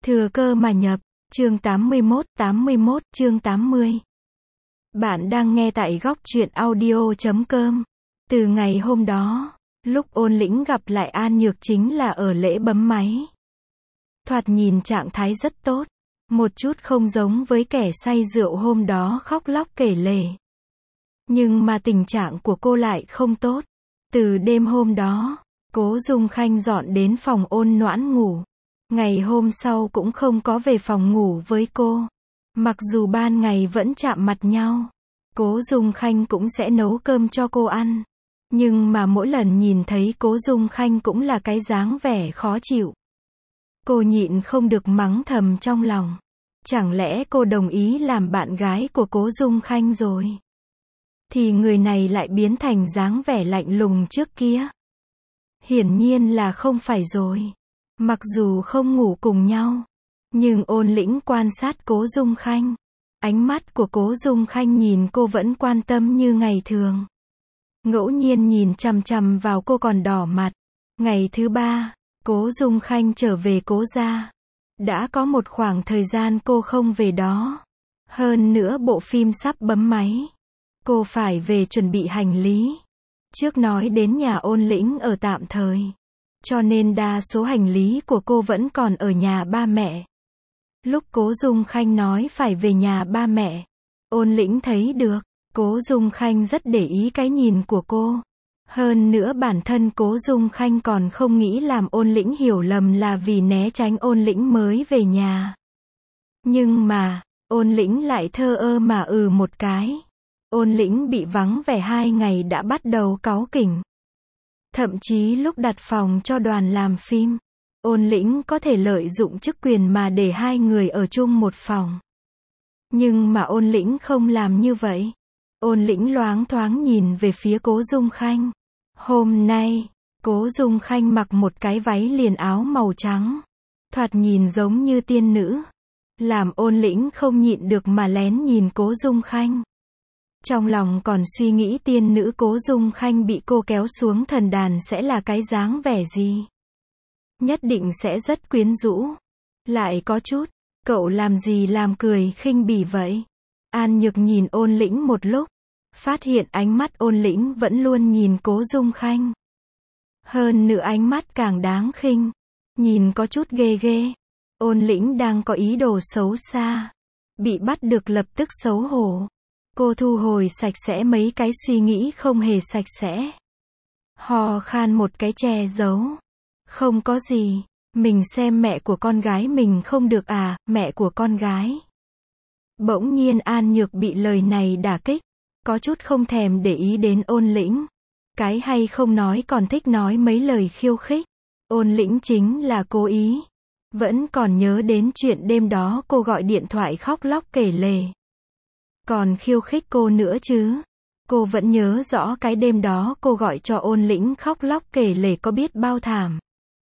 Thừa cơ mà nhập, chương 81, chương 80. Bạn đang nghe tại góc truyện audio.com. Từ ngày hôm đó, lúc Ôn Lĩnh gặp lại An Nhược chính là ở lễ bấm máy. Thoạt nhìn trạng thái rất tốt, một chút không giống với kẻ say rượu hôm đó khóc lóc kể lể. Nhưng mà tình trạng của cô lại không tốt. Từ đêm hôm đó, Cố Dung Khanh dọn đến phòng Ôn Noãn ngủ. Ngày hôm sau cũng không có về phòng ngủ với cô. Mặc dù ban ngày vẫn chạm mặt nhau, Cố Dung Khanh cũng sẽ nấu cơm cho cô ăn. Nhưng mà mỗi lần nhìn thấy Cố Dung Khanh cũng là cái dáng vẻ khó chịu. Cô nhịn không được mắng thầm trong lòng. Chẳng lẽ cô đồng ý làm bạn gái của Cố Dung Khanh rồi? Thì người này lại biến thành dáng vẻ lạnh lùng trước kia. Hiển nhiên là không phải rồi. Mặc dù không ngủ cùng nhau, nhưng Ôn Lĩnh quan sát Cố Dung Khanh. Ánh mắt của Cố Dung Khanh nhìn cô vẫn quan tâm như ngày thường. Ngẫu nhiên nhìn chằm chằm vào cô còn đỏ mặt. Ngày thứ ba, Cố Dung Khanh trở về Cố gia. Đã có một khoảng thời gian cô không về đó. Hơn nữa bộ phim sắp bấm máy. Cô phải về chuẩn bị hành lý. Trước nói đến nhà Ôn Lĩnh ở tạm thời. Cho nên đa số hành lý của cô vẫn còn ở nhà ba mẹ. Lúc Cố Dung Khanh nói phải về nhà ba mẹ, Ôn Lĩnh thấy được, Cố Dung Khanh rất để ý cái nhìn của cô. Hơn nữa bản thân Cố Dung Khanh còn không nghĩ làm Ôn Lĩnh hiểu lầm là vì né tránh Ôn Lĩnh mới về nhà. Nhưng mà, Ôn Lĩnh lại thờ ơ mà một cái. Ôn Lĩnh bị vắng vẻ 2 ngày đã bắt đầu cáu kỉnh. Thậm chí lúc đặt phòng cho đoàn làm phim, Ôn Lĩnh có thể lợi dụng chức quyền mà để 2 người ở chung một phòng. Nhưng mà Ôn Lĩnh không làm như vậy. Ôn Lĩnh loáng thoáng nhìn về phía Cố Dung Khanh. Hôm nay, Cố Dung Khanh mặc một cái váy liền áo màu trắng. Thoạt nhìn giống như tiên nữ. Làm Ôn Lĩnh không nhịn được mà lén nhìn Cố Dung Khanh. Trong lòng còn suy nghĩ tiên nữ Cố Dung Khanh bị cô kéo xuống thần đàn sẽ là cái dáng vẻ gì. Nhất định sẽ rất quyến rũ. Lại có chút, cậu làm gì làm cười khinh bỉ vậy? An Nhược nhìn Ôn Lĩnh một lúc, phát hiện ánh mắt Ôn Lĩnh vẫn luôn nhìn Cố Dung Khanh. Hơn nữa ánh mắt càng đáng khinh, nhìn có chút ghê ghê. Ôn Lĩnh đang có ý đồ xấu xa, bị bắt được lập tức xấu hổ. Cô thu hồi sạch sẽ mấy cái suy nghĩ không hề sạch sẽ. Hò khan một cái che giấu. Không có gì, mình xem mẹ của con gái mình không được à, mẹ của con gái. Bỗng nhiên An Nhược bị lời này đả kích, có chút không thèm để ý đến Ôn Lĩnh. Cái hay không nói còn thích nói mấy lời khiêu khích. Ôn Lĩnh chính là cố ý. Vẫn còn nhớ đến chuyện đêm đó cô gọi điện thoại khóc lóc kể lể. Còn khiêu khích cô nữa chứ. Cô vẫn nhớ rõ cái đêm đó cô gọi cho Ôn Lĩnh khóc lóc kể lể có biết bao thảm.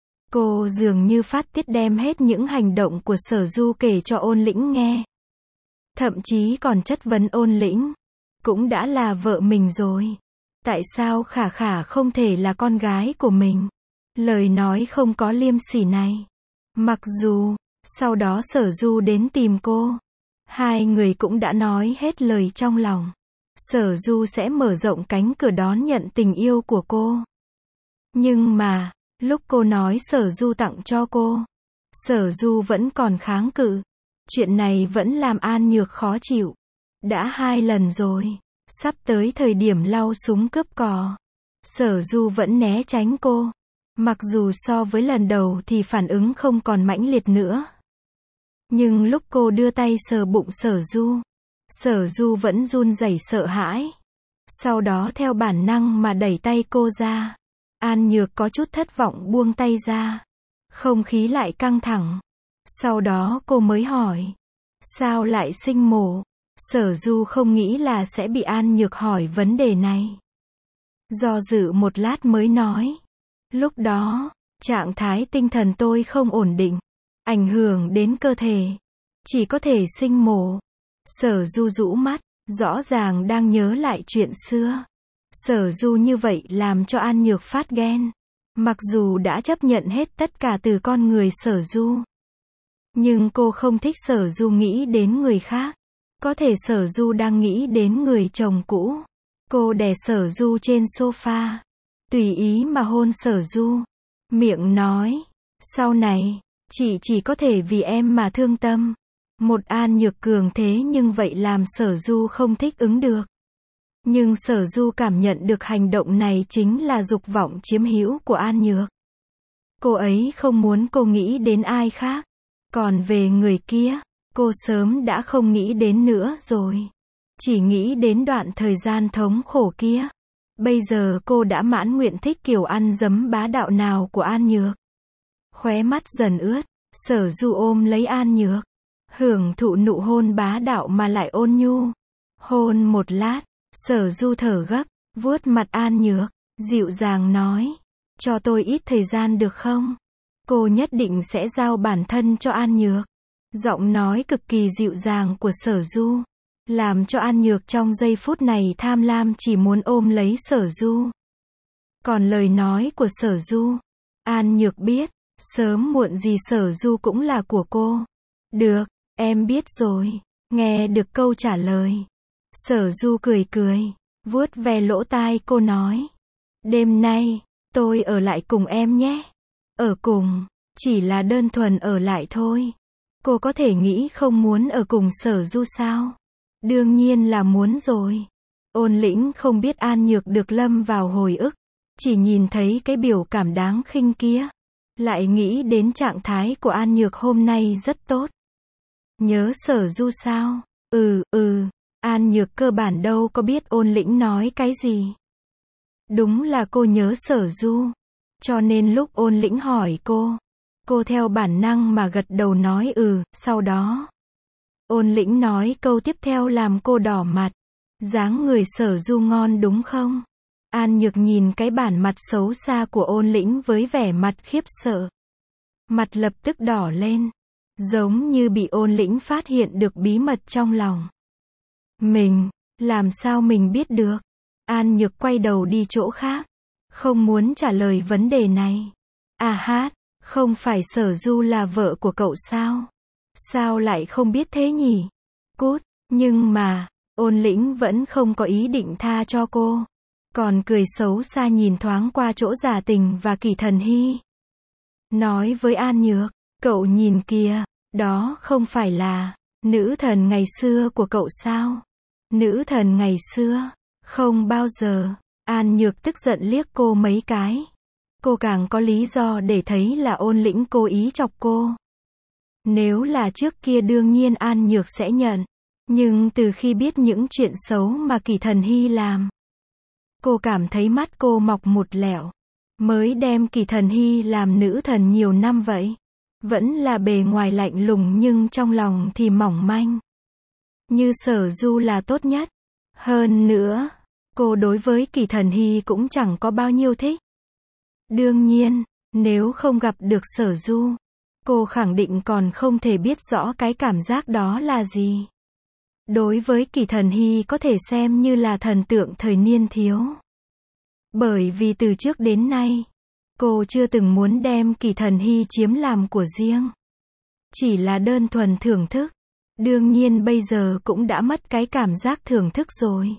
Cô dường như phát tiết đem hết những hành động của Sở Du kể cho Ôn Lĩnh nghe. Thậm chí còn chất vấn Ôn Lĩnh. Cũng đã là vợ mình rồi. Tại sao Khả Khả không thể là con gái của mình? Lời nói không có liêm sỉ này. Mặc dù, sau đó Sở Du đến tìm cô. 2 người cũng đã nói hết lời trong lòng. Sở Du sẽ mở rộng cánh cửa đón nhận tình yêu của cô. Nhưng mà, lúc cô nói Sở Du tặng cho cô, Sở Du vẫn còn kháng cự. Chuyện này vẫn làm An Nhược khó chịu. Đã 2 lần rồi, sắp tới thời điểm lau súng cướp cò. Sở Du vẫn né tránh cô. Mặc dù so với lần đầu thì phản ứng không còn mãnh liệt nữa. Nhưng lúc cô đưa tay sờ bụng Sở Du vẫn run rẩy sợ hãi. Sau đó theo bản năng mà đẩy tay cô ra. An Nhược có chút thất vọng buông tay ra. Không khí lại căng thẳng. Sau đó cô mới hỏi. Sao lại sinh mổ? Sở Du không nghĩ là sẽ bị An Nhược hỏi vấn đề này. Do dự một lát mới nói. Lúc đó, trạng thái tinh thần tôi không ổn định. Ảnh hưởng đến cơ thể. Chỉ có thể sinh mổ. Sở Du rũ mắt, rõ ràng đang nhớ lại chuyện xưa. Sở Du như vậy làm cho An Nhược phát ghen. Mặc dù đã chấp nhận hết tất cả từ con người Sở Du. Nhưng cô không thích Sở Du nghĩ đến người khác. Có thể Sở Du đang nghĩ đến người chồng cũ. Cô đè Sở Du trên sofa, tùy ý mà hôn Sở Du. Miệng nói, sau này, chị chỉ có thể vì em mà thương tâm. Một An Nhược cường thế nhưng vậy làm Sở Du không thích ứng được. Nhưng Sở Du cảm nhận được hành động này chính là dục vọng chiếm hữu của An Nhược. Cô ấy không muốn cô nghĩ đến ai khác. Còn về người kia, cô sớm đã không nghĩ đến nữa rồi. Chỉ nghĩ đến đoạn thời gian thống khổ kia. Bây giờ cô đã mãn nguyện thích kiểu ăn dấm bá đạo nào của An Nhược. Khóe mắt dần ướt, Sở Du ôm lấy An Nhược. Hưởng thụ nụ hôn bá đạo mà lại ôn nhu. Hôn một lát, Sở Du thở gấp, vuốt mặt An Nhược, dịu dàng nói. Cho tôi ít thời gian được không? Cô nhất định sẽ giao bản thân cho An Nhược. Giọng nói cực kỳ dịu dàng của Sở Du, làm cho An Nhược trong giây phút này tham lam chỉ muốn ôm lấy Sở Du. Còn lời nói của Sở Du, An Nhược biết, sớm muộn gì Sở Du cũng là của cô. Được, em biết rồi. Nghe được câu trả lời, Sở Du cười cười, vuốt ve lỗ tai cô nói. Đêm nay, tôi ở lại cùng em nhé. Ở cùng, chỉ là đơn thuần ở lại thôi. Cô có thể nghĩ không muốn ở cùng Sở Du sao? Đương nhiên là muốn rồi. Ôn Lĩnh không biết An Nhược được lâm vào hồi ức. Chỉ nhìn thấy cái biểu cảm đáng khinh kia. Lại nghĩ đến trạng thái của An Nhược hôm nay rất tốt. Nhớ Sở Du sao? An Nhược cơ bản đâu có biết Ôn Lĩnh nói cái gì. Đúng là cô nhớ Sở Du. Cho nên lúc Ôn Lĩnh hỏi cô theo bản năng mà gật đầu nói sau đó. Ôn Lĩnh nói câu tiếp theo làm cô đỏ mặt. Dáng người Sở Du ngon đúng không? An Nhược nhìn cái bản mặt xấu xa của Ôn Lĩnh với vẻ mặt khiếp sợ. Mặt lập tức đỏ lên. Giống như bị Ôn Lĩnh phát hiện được bí mật trong lòng. Làm sao mình biết được? An Nhược quay đầu đi chỗ khác. Không muốn trả lời vấn đề này. Không phải Sở Du là vợ của cậu sao? Sao lại không biết thế nhỉ? Cút, nhưng mà, Ôn Lĩnh vẫn không có ý định tha cho cô. Còn cười xấu xa nhìn thoáng qua chỗ Giả Tình và Kỳ Thần Hy. Nói với An Nhược, cậu nhìn kìa, đó không phải là nữ thần ngày xưa của cậu sao? Nữ thần ngày xưa? Không bao giờ. An Nhược tức giận liếc cô mấy cái. Cô càng có lý do để thấy là Ôn Lĩnh cố ý chọc cô. Nếu là trước kia đương nhiên An Nhược sẽ nhận. Nhưng từ khi biết những chuyện xấu mà Kỳ Thần Hy làm, cô cảm thấy mắt cô mọc một lẹo. Mới đem Kỳ Thần Hy làm nữ thần nhiều năm vậy. Vẫn là bề ngoài lạnh lùng nhưng trong lòng thì mỏng manh. Như Sở Du là tốt nhất. Hơn nữa, cô đối với Kỳ Thần Hy cũng chẳng có bao nhiêu thích. Đương nhiên, nếu không gặp được Sở Du, cô khẳng định còn không thể biết rõ cái cảm giác đó là gì. Đối với Kỳ Thần Hy có thể xem như là thần tượng thời niên thiếu. Bởi vì từ trước đến nay, cô chưa từng muốn đem Kỳ Thần Hy chiếm làm của riêng. Chỉ là đơn thuần thưởng thức. Đương nhiên bây giờ cũng đã mất cái cảm giác thưởng thức rồi.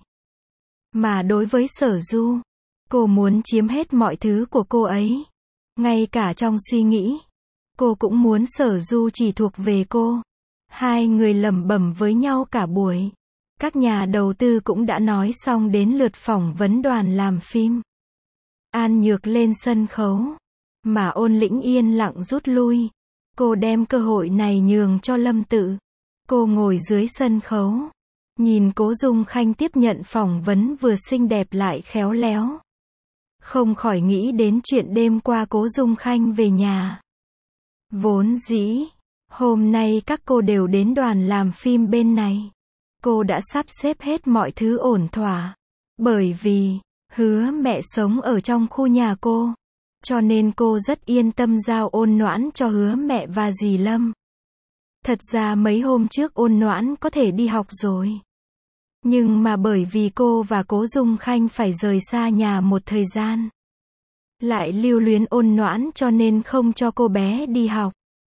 Mà đối với Sở Du, cô muốn chiếm hết mọi thứ của cô ấy. Ngay cả trong suy nghĩ, cô cũng muốn Sở Du chỉ thuộc về cô. Hai người lẩm bẩm với nhau cả buổi. Các nhà đầu tư cũng đã nói xong đến lượt phỏng vấn đoàn làm phim. An Nhược lên sân khấu, mà Ôn Lĩnh yên lặng rút lui. Cô đem cơ hội này nhường cho Lâm Tự. Cô ngồi dưới sân khấu, nhìn Cố Dung Khanh tiếp nhận phỏng vấn vừa xinh đẹp lại khéo léo. Không khỏi nghĩ đến chuyện đêm qua Cố Dung Khanh về nhà. Vốn dĩ, hôm nay các cô đều đến đoàn làm phim bên này. Cô đã sắp xếp hết mọi thứ ổn thỏa. Bởi vì, Hứa Mẹ sống ở trong khu nhà cô. Cho nên cô rất yên tâm giao Ôn Noãn cho Hứa Mẹ và dì Lâm. Thật ra mấy hôm trước Ôn Noãn có thể đi học rồi. Nhưng mà bởi vì cô và Cố Dung Khanh phải rời xa nhà một thời gian. Lại lưu luyến Ôn Noãn cho nên không cho cô bé đi học.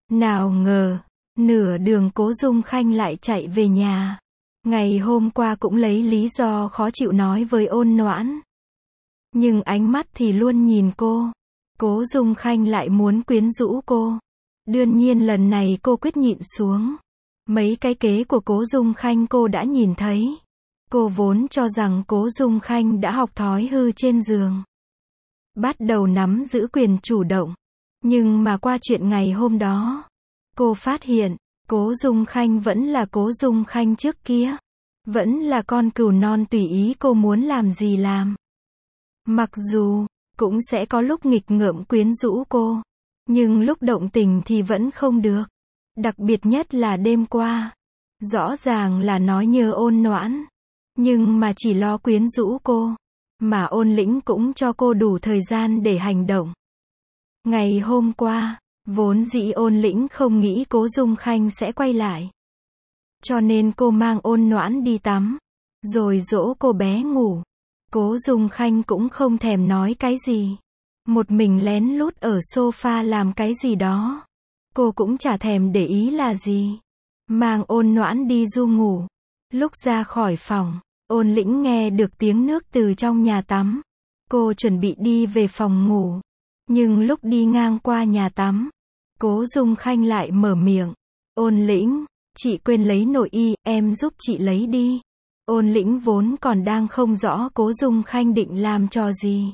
Nào ngờ, nửa đường Cố Dung Khanh lại chạy về nhà. Ngày hôm qua cũng lấy lý do khó chịu nói với Ôn Noãn. Nhưng ánh mắt thì luôn nhìn cô. Cố Dung Khanh lại muốn quyến rũ cô. Đương nhiên lần này cô quyết nhịn xuống. Mấy cái kế của Cố Dung Khanh cô đã nhìn thấy. Cô vốn cho rằng Cố Dung Khanh đã học thói hư trên giường. Bắt đầu nắm giữ quyền chủ động. Nhưng mà qua chuyện ngày hôm đó, cô phát hiện, Cố Dung Khanh vẫn là Cố Dung Khanh trước kia. Vẫn là con cừu non tùy ý cô muốn làm gì làm. Mặc dù, cũng sẽ có lúc nghịch ngợm quyến rũ cô. Nhưng lúc động tình thì vẫn không được. Đặc biệt nhất là đêm qua. Rõ ràng là nói nhớ Ôn Noãn. Nhưng mà chỉ lo quyến rũ cô. Mà Ôn Lĩnh cũng cho cô đủ thời gian để hành động. Ngày hôm qua, vốn dĩ Ôn Lĩnh không nghĩ Cố Dung Khanh sẽ quay lại. Cho nên cô mang Ôn Noãn đi tắm. Rồi dỗ cô bé ngủ. Cố Dung Khanh cũng không thèm nói cái gì. Một mình lén lút ở sofa làm cái gì đó. Cô cũng chả thèm để ý là gì. Mang Ôn Noãn đi ru ngủ. Lúc ra khỏi phòng, Ôn Lĩnh nghe được tiếng nước từ trong nhà tắm. Cô chuẩn bị đi về phòng ngủ. Nhưng lúc đi ngang qua nhà tắm, Cố Dung Khanh lại mở miệng. Ôn Lĩnh, chị quên lấy nội y, em giúp chị lấy đi. Ôn Lĩnh vốn còn đang không rõ Cố Dung Khanh định làm trò gì.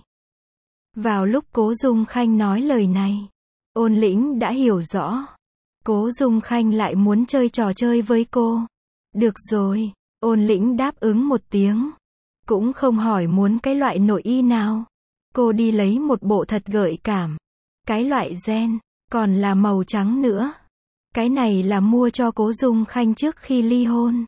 Vào lúc Cố Dung Khanh nói lời này, Ôn Lĩnh đã hiểu rõ. Cố Dung Khanh lại muốn chơi trò chơi với cô. Được rồi, Ôn Lĩnh đáp ứng một tiếng. Cũng không hỏi muốn cái loại nội y nào. Cô đi lấy một bộ thật gợi cảm. Cái loại ren, còn là màu trắng nữa. Cái này là mua cho Cố Dung Khanh trước khi ly hôn.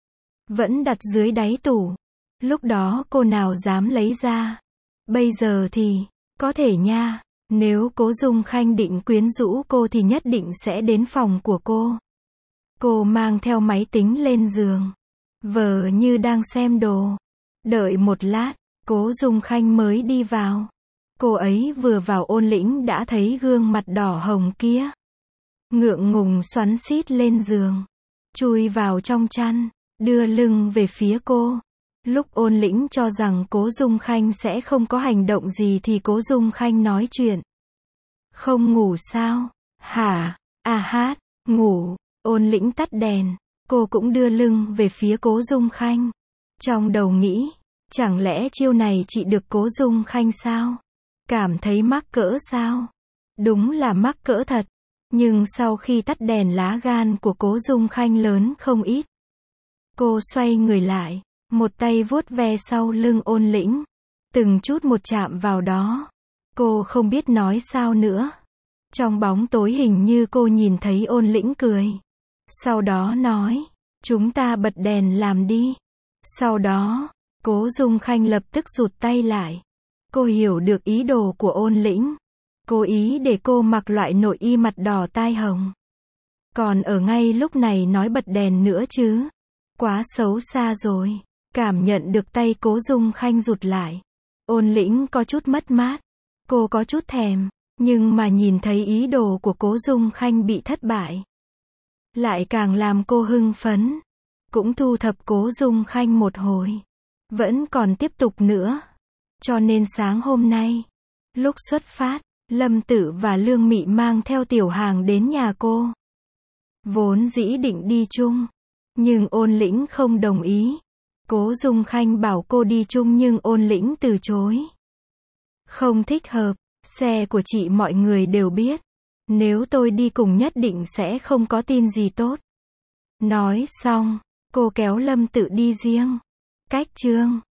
Vẫn đặt dưới đáy tủ. Lúc đó cô nào dám lấy ra. Bây giờ thì, có thể nha. Nếu Cố Dung Khanh định quyến rũ cô thì nhất định sẽ đến phòng của cô. Cô mang theo máy tính lên giường. Vờ như đang xem đồ. Đợi một lát, Cố Dung Khanh mới đi vào. Cô ấy vừa vào Ôn Lĩnh đã thấy gương mặt đỏ hồng kia. Ngượng ngùng xoắn xít lên giường. Chui vào trong chăn, đưa lưng về phía cô. Lúc Ôn Lĩnh cho rằng Cố Dung Khanh sẽ không có hành động gì thì Cố Dung Khanh nói chuyện. Không ngủ sao? Hả? À hát, ngủ. Ôn Lĩnh tắt đèn. Cô cũng đưa lưng về phía Cố Dung Khanh. Trong đầu nghĩ, chẳng lẽ chiêu này chị được Cố Dung Khanh sao? Cảm thấy mắc cỡ sao? Đúng là mắc cỡ thật. Nhưng sau khi tắt đèn lá gan của Cố Dung Khanh lớn không ít. Cô xoay người lại, một tay vuốt ve sau lưng Ôn Lĩnh. Từng chút một chạm vào đó. Cô không biết nói sao nữa. Trong bóng tối hình như cô nhìn thấy Ôn Lĩnh cười. Sau đó nói, chúng ta bật đèn làm đi. Sau đó, Cố Dung Khanh lập tức rụt tay lại. Cô hiểu được ý đồ của Ôn Lĩnh. Cố ý để cô mặc loại nội y mặt đỏ tai hồng. Còn ở ngay lúc này nói bật đèn nữa chứ. Quá xấu xa rồi. Cảm nhận được tay Cố Dung Khanh rụt lại. Ôn Lĩnh có chút mất mát. Cô có chút thèm. Nhưng mà nhìn thấy ý đồ của Cố Dung Khanh bị thất bại. Lại càng làm cô hưng phấn. Cũng thu thập Cố Dung Khanh một hồi. Vẫn còn tiếp tục nữa. Cho nên sáng hôm nay, lúc xuất phát, Lâm Tử và Lương Mị mang theo Tiểu Hàng đến nhà cô. Vốn dĩ định đi chung. Nhưng Ôn Lĩnh không đồng ý. Cố Dung Khanh bảo cô đi chung nhưng Ôn Lĩnh từ chối. Không thích hợp. Xe của chị mọi người đều biết. Nếu tôi đi cùng nhất định sẽ không có tin gì tốt. Nói xong, cô kéo Lâm Tự đi riêng. Cách chương